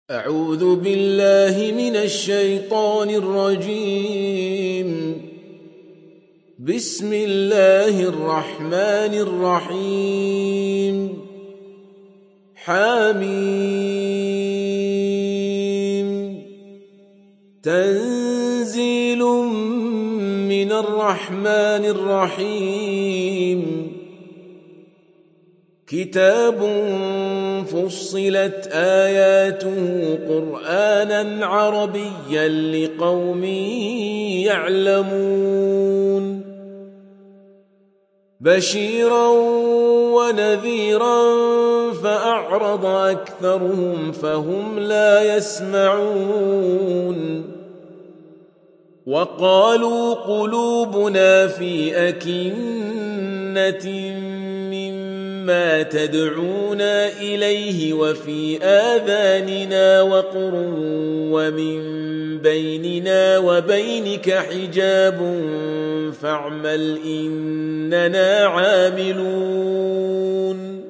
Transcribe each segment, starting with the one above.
أعوذ بالله من الشيطان الرجيم. بسم الله الرحمن الرحيم. حميم. تنزيل من الرحمن الرحيم. كتاب فصلت آياته قرآنا عربيا لقوم يعلمون بشيرا ونذيرا فأعرض أكثرهم فهم لا يسمعون وقالوا قلوبنا في أكنة ما تدعونا إليه وفي آذاننا وقر ومن بيننا وبينك حجاب فاعمل إننا عاملون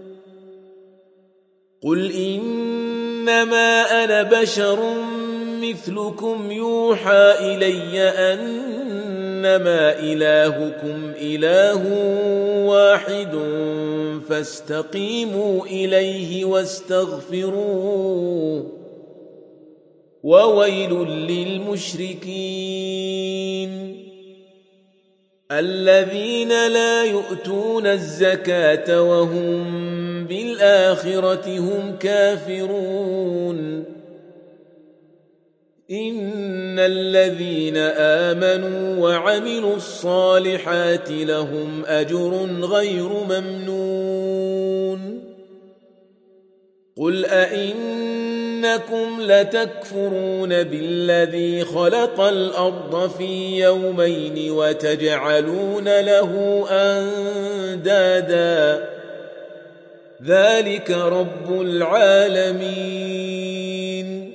قل إنما أنا بشر مثلكم يوحى إلي أنما إلهكم إله واحد فاستقيموا إليه واستغفروه وويل للمشركين الذين لا يؤتون الزكاة وهم بالآخرة هم كافرون إن الذين آمنوا وعملوا الصالحات لهم أجر غير ممنون قل أئنكم لتكفرون بالذي خلق الأرض في يومين وتجعلون له أندادا ذلك رب العالمين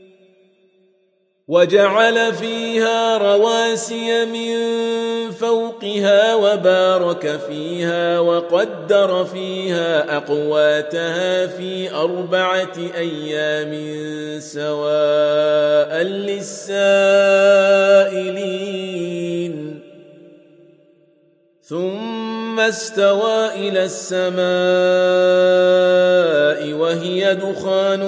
وجعل فيها رواسي من فوقها وبارك فيها وقدر فيها أقواتها في 4 أيام سواء للسائلين ثم استوى إلى السماء وهي دخان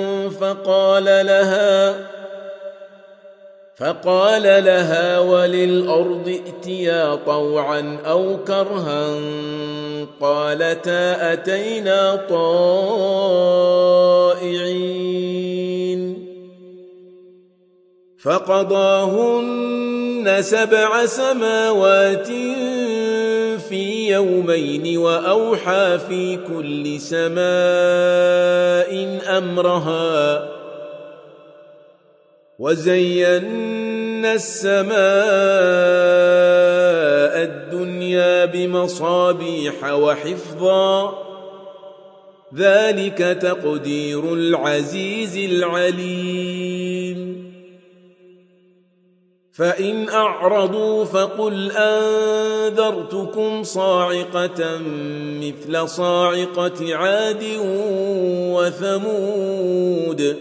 فقال لها وللأرض ائتيا طوعا أو كرها قالتا أتينا طائعين فقضاهن 7 سماوات في يومين وأوحى في كل سماء أمرها وزينا السماء الدنيا بمصابيح وحفظا ذلك تقدير العزيز العليم فإن أعرضوا فقل أنذرتكم صاعقة مثل صاعقة عاد وثمود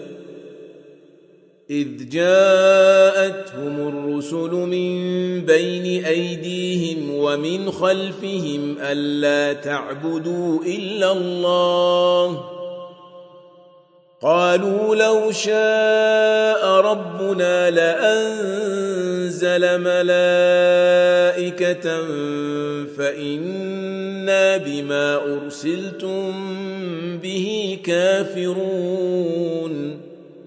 إذ جاءتهم الرسل من بين أيديهم ومن خلفهم ألا تعبدوا إلا الله قالوا لو شاء ربنا لأنزل ملائكة فإنا بما أرسلتم به كافرون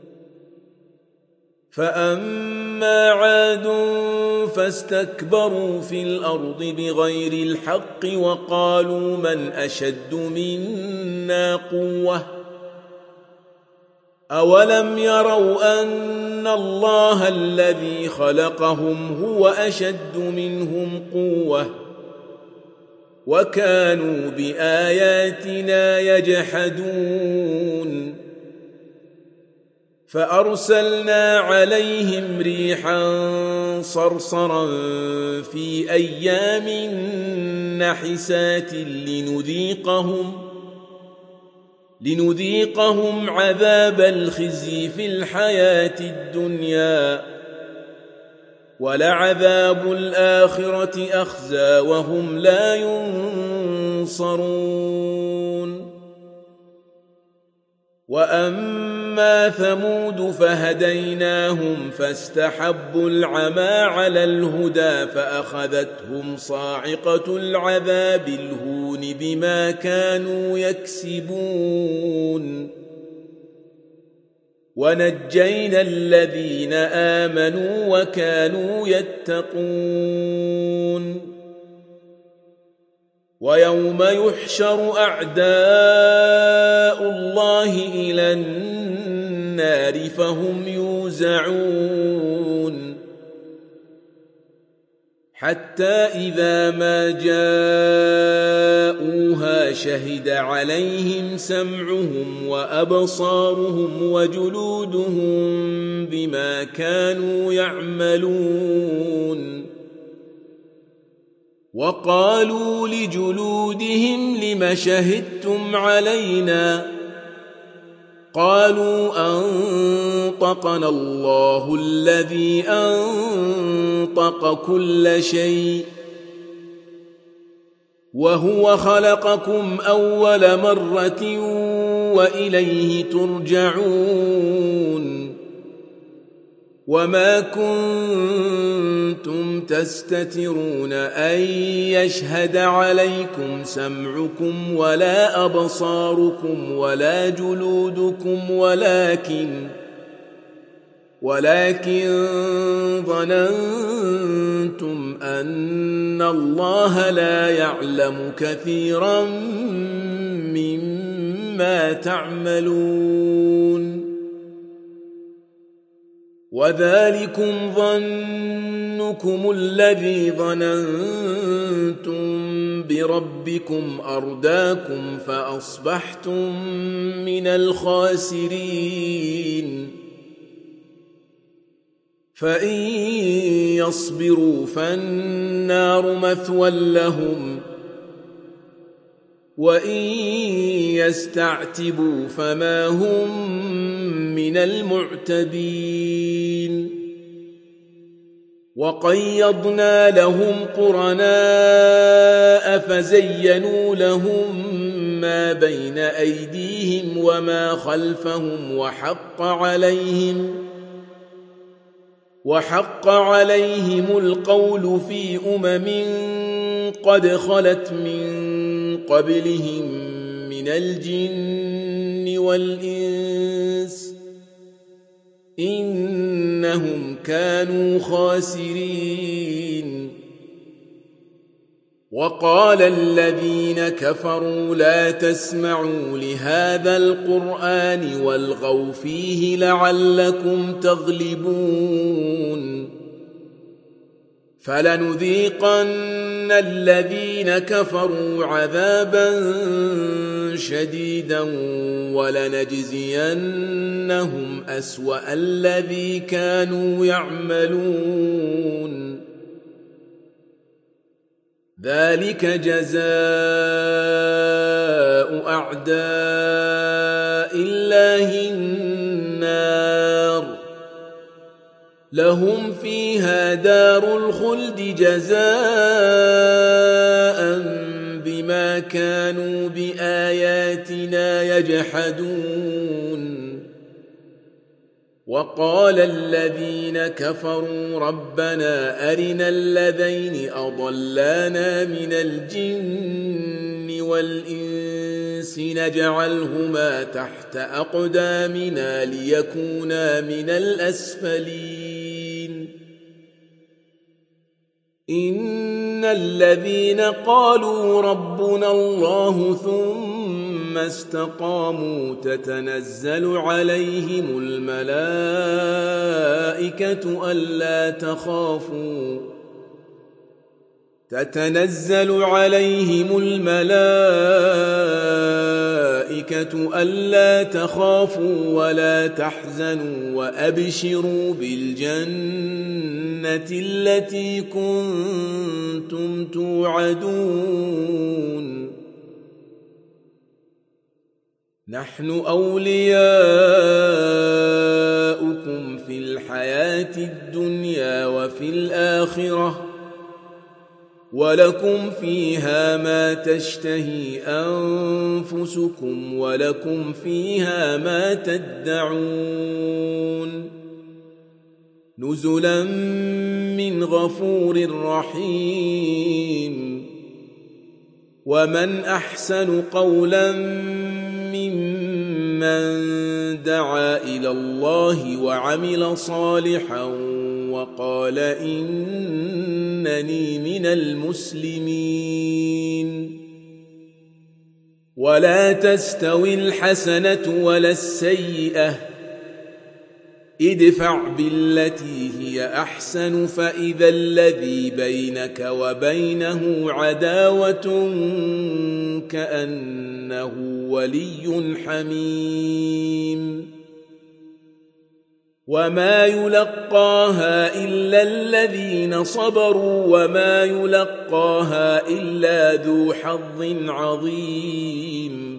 فأما عاد فاستكبروا في الأرض بغير الحق وقالوا من أشد منا قوة أولم يروا أن الله الذي خلقهم هو أشد منهم قوة وكانوا بآياتنا يجحدون فأرسلنا عليهم ريحا صرصرا في أيام نحسات لنذيقهم عذاب الخزي في الحياة الدنيا ولعذاب الآخرة أخزى وهم لا ينصرون. وأما ثمود فهديناهم فاستحبوا العمى على الهدى فأخذتهم صاعقة العذاب الهون بما كانوا يكسبون. ونجينا الذين آمنوا وكانوا يتقون. ويوم يحشر أعداء الله إلى النار فهم يوزعون حتى إذا ما جاءوها شهد عليهم سمعهم وأبصارهم وجلودهم بما كانوا يعملون. وقالوا لجلودهم لم شهدتم علينا قالوا أنطقنا الله الذي أنطق كل شيء وهو خلقكم أول مرة وإليه ترجعون. وما كنتم تستترون أن يشهد عليكم سمعكم ولا أبصاركم ولا جلودكم ولكن ظننتم أن الله لا يعلم كثيرا مما تعملون. وذلكم ظنكم الذي ظننتم بربكم أرداكم فأصبحتم من الخاسرين. فإن يصبروا فالنار مثوى لهم وإن يستعتبوا فما هم من المعتبين. وقيضنا لهم قرناء فزينوا لهم ما بين أيديهم وما خلفهم وحق عليهم القول في قد خلت من قبلهم من الجن والإنس إنهم كانوا خاسرين. وقال الذين كفروا لا تسمعوا لهذا القرآن والغوا فيه لعلكم تغلبون. فلنذيقن الذين كفروا عذابا شديدا ولنجزينهم أسوأ الذي كانوا يعملون. ذلك جزاء أعداء الله النار لهم فيها دار الخلد جزاء بما كانوا بآياتنا يجحدون. وقال الذين كفروا ربنا أرنا الذين أضلانا من الجن والإنس نجعلهما تحت أقدامنا ليكونا من الأسفلين. إن الذين قالوا ربنا الله ثم استقاموا تتنزل عليهم الملائكة ألا تخافوا ولا تحزنوا وأبشروا بالجنة التي كنتم توعدون. نحن أولياؤكم في الحياة الدنيا وفي الآخرة ولكم فيها ما تشتهي أنفسكم ولكم فيها ما تدعون نزلا من غفور رحيم ومن أحسن قولا ممن دعا إلى الله وعمل صالحا وقال إنني من المسلمين ولا تستوي الحسنة ولا السيئة ادفع بالتي هي أحسن فإذا الذي بينك وبينه عداوة كأنه ولي حميم وما يلقاها إلا الذين صبروا وما يلقاها إلا ذو حظ عظيم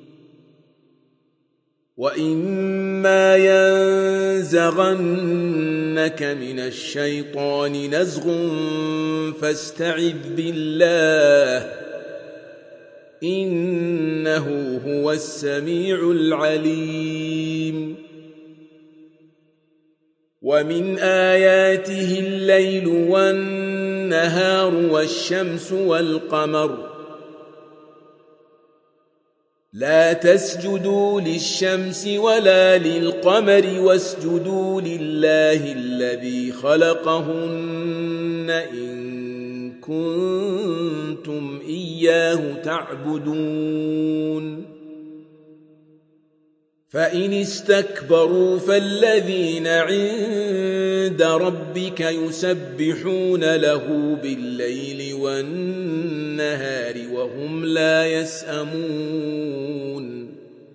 وإما ينزغنك من الشيطان نزغ فاستعذ بالله إنه هو السميع العليم ومن آياته الليل والنهار والشمس والقمر لا تسجدوا للشمس ولا للقمر واسجدوا لله الذي خلقهن إن كنتم إياه تعبدون فإن استكبروا فالذين عند ربك يسبحون له بالليل والنهار وهم لا يسأمون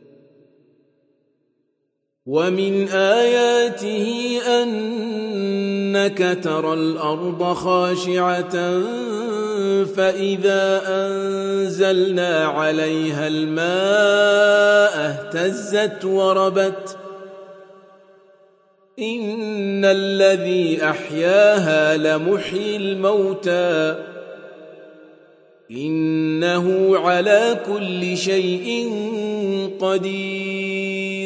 ومن آياته أنك ترى الأرض خاشعة فإذا أنزلنا عليها الماء اهتزت وربت إن الذي أحياها لمحيي الموتى إنه على كل شيء قدير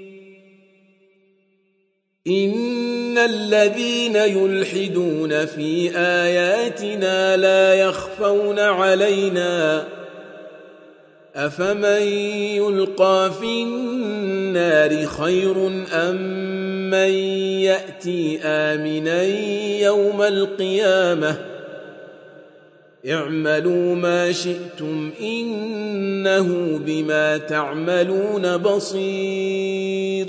إن الذين يلحدون في آياتنا لا يخفون علينا أفمن يلقى في النار خير أم من يأتي آمنا يوم القيامة اعملوا ما شئتم إنه بما تعملون بصير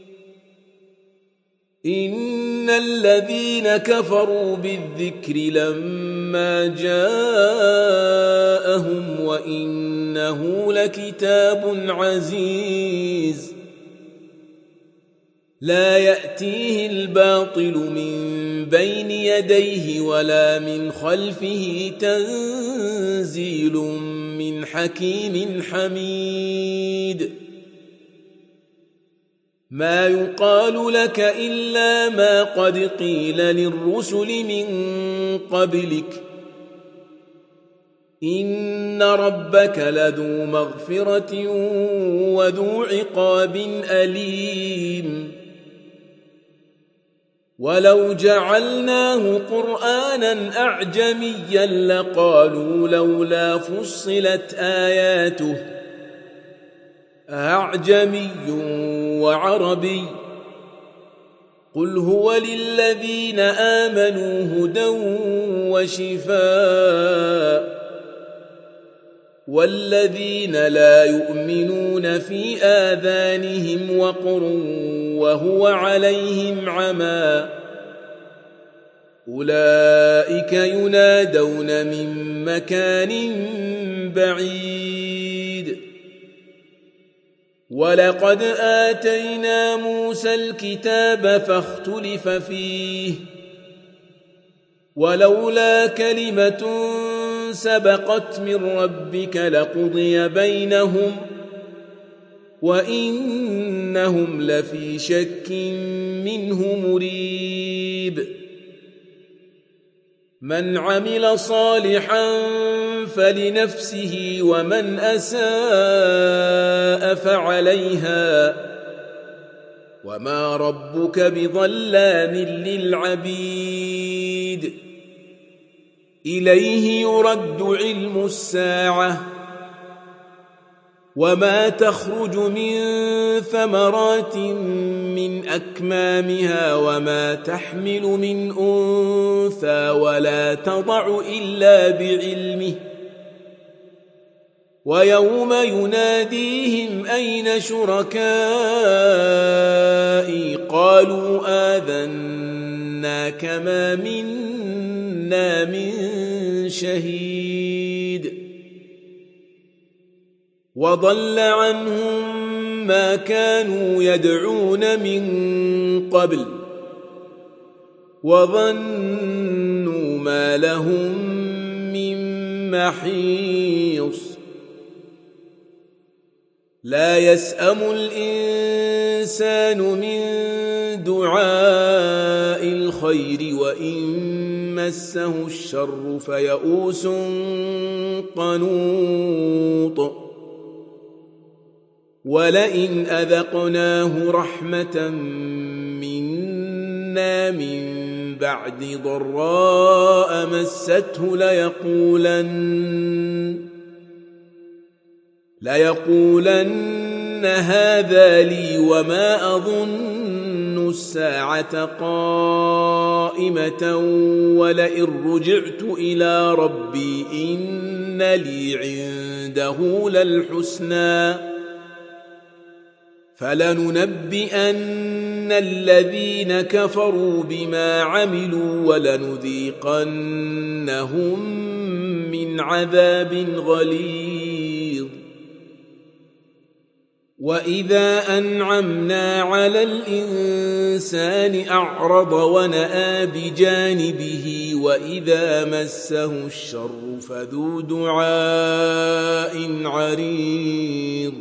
إن الذين كفروا بالذكر لما جاءهم وإنه لكتاب عزيز لا يأتيه الباطل من بين يديه ولا من خلفه تنزيل من حكيم حميد ما يقال لك إلا ما قد قيل للرسل من قبلك إن ربك لذو مغفرة وذو عقاب أليم ولو جعلناه قرآنا أعجميا لقالوا لولا فصلت آياته أعجمي وعربي قل هو للذين آمنوا هدى وشفاء والذين لا يؤمنون في آذانهم وقر وهو عليهم عمى أولئك ينادون من مكان بعيد ولقد آتينا موسى الكتاب فاختلف فيه ولولا كلمة سبقت من ربك لقضي بينهم وإنهم لفي شك منه مريب من عمل صالحا فلنفسه ومن أساء فعليها وما ربك بظلام للعبيد إليه يرد علم الساعة وما تخرج من ثمرات من أكمامها وما تحمل من أنثى ولا تضع إلا بعلمه ويوم يناديهم أين شركائي قالوا آذناك ما منا من شهيد وضل عنهم ما كانوا يدعون من قبل وظنوا ما لهم من محيص لا يسأم الإنسان من دعاء الخير وإن مسه الشر فيئوس قنوط ولئن أذقناه رحمة منا من بعد ضراء مسته ليقولن هذا لي وما أظن الساعة قائمة ولئن رجعت إلى ربي إن لي عنده للحسنى فلننبئن الذين كفروا بما عملوا ولنذيقنهم من عذاب غليظ وإذا أنعمنا على الإنسان أعرض ونأى بجانبه وإذا مسه الشر فذو دعاء عريض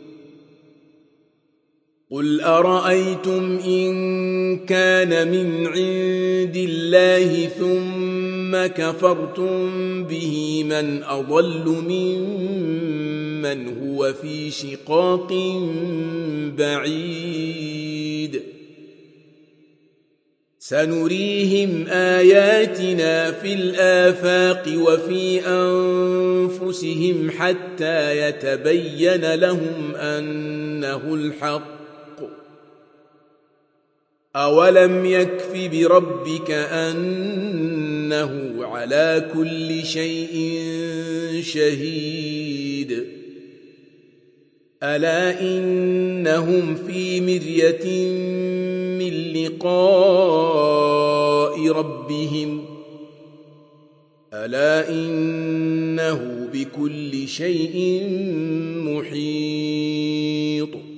قل أرأيتم إن كان من عند الله ثم كفرتم به من أضل ممن هو في شقاق بعيد سنريهم آياتنا في الآفاق وفي أنفسهم حتى يتبين لهم أنه الحق أولم يكف بربك أنه على كل شيء شهيد ألا إنهم في مرية من لقاء ربهم ألا إنه بكل شيء محيط